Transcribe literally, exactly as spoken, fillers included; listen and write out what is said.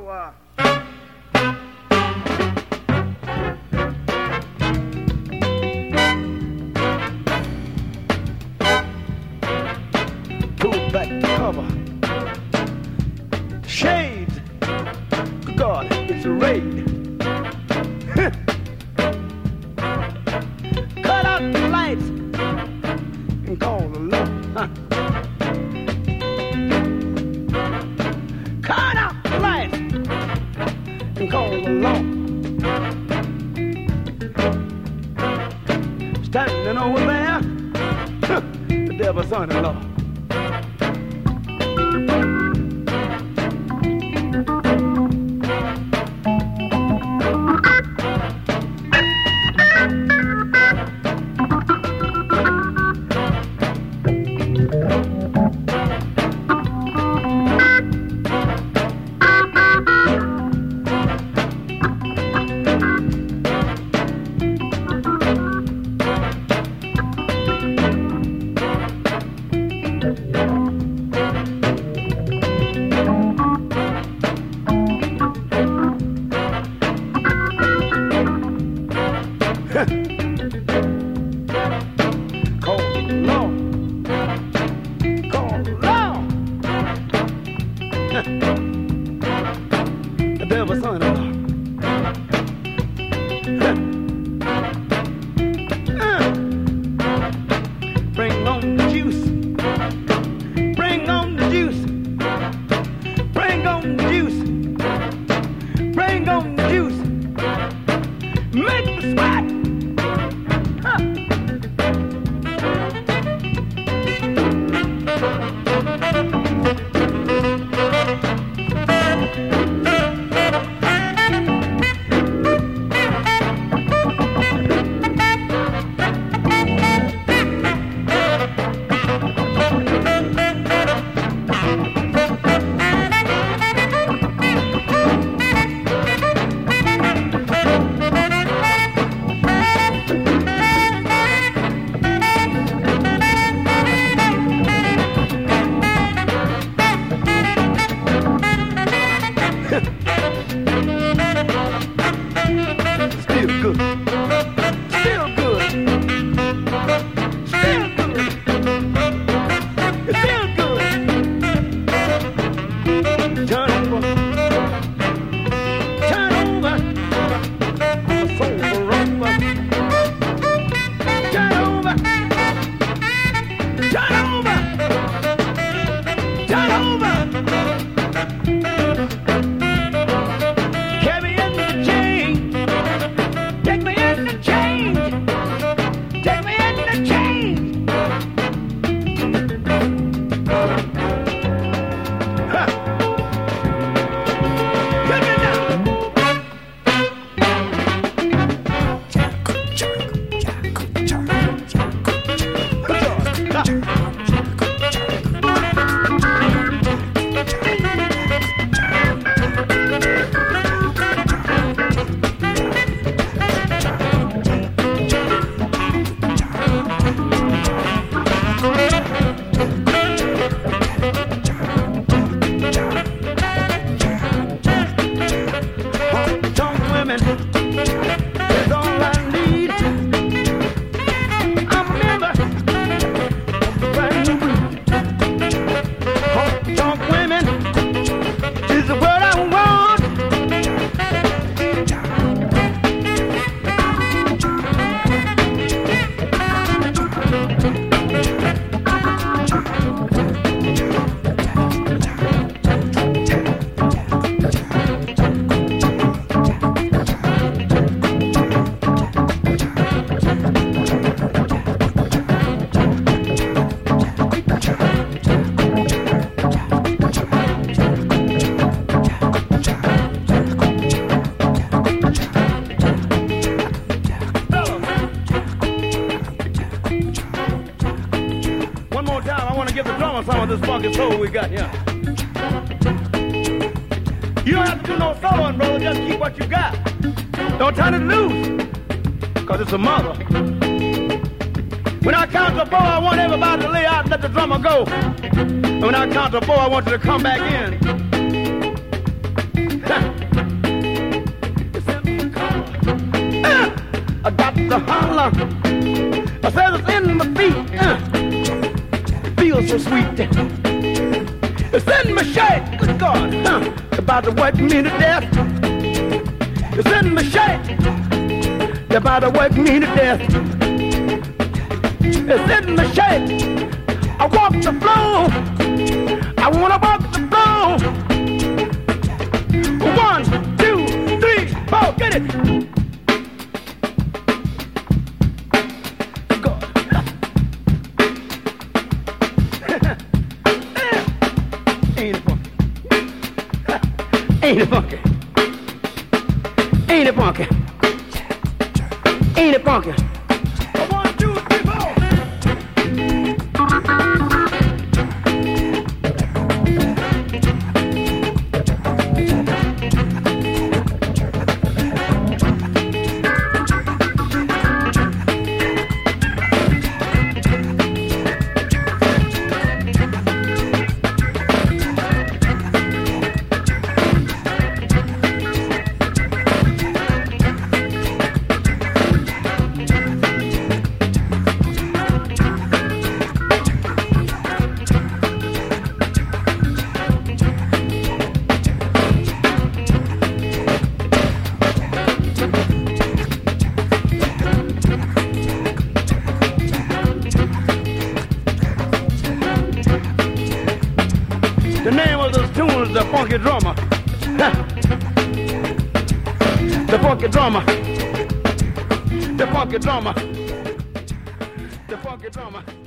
So, uh... pull back the cover. Shades. God, it's a raid. Cut out the lights and call the law. Huh. Cut out the lights and call the law. Standing over there, huh, the devil's son-in-law. Some of this funky soul we got here. You don't have to do no soloing, brother. Just keep what you got. Don't turn it loose, because it's a mother. When I count to four, I want everybody to lay out and let the drummer go. And when I count to four, I want you to come back in. Uh, I got to holler. I said it's in my feet. Uh, feels so sweet. It's in my shape. Good God. Uh, about to work me to death. It's in my shape. They're about to work me to death. It's in my shape. I walk the floor. I wanna walk the floor. One, two, three, four, get it. Go. Ain't it funky? Ain't it funky? Ain't it funky? Ain't it funky? One, two, three, four. The name of this tune is The Funky Drummer. The Funky Drummer. The Funky Drummer. The Funky Drummer.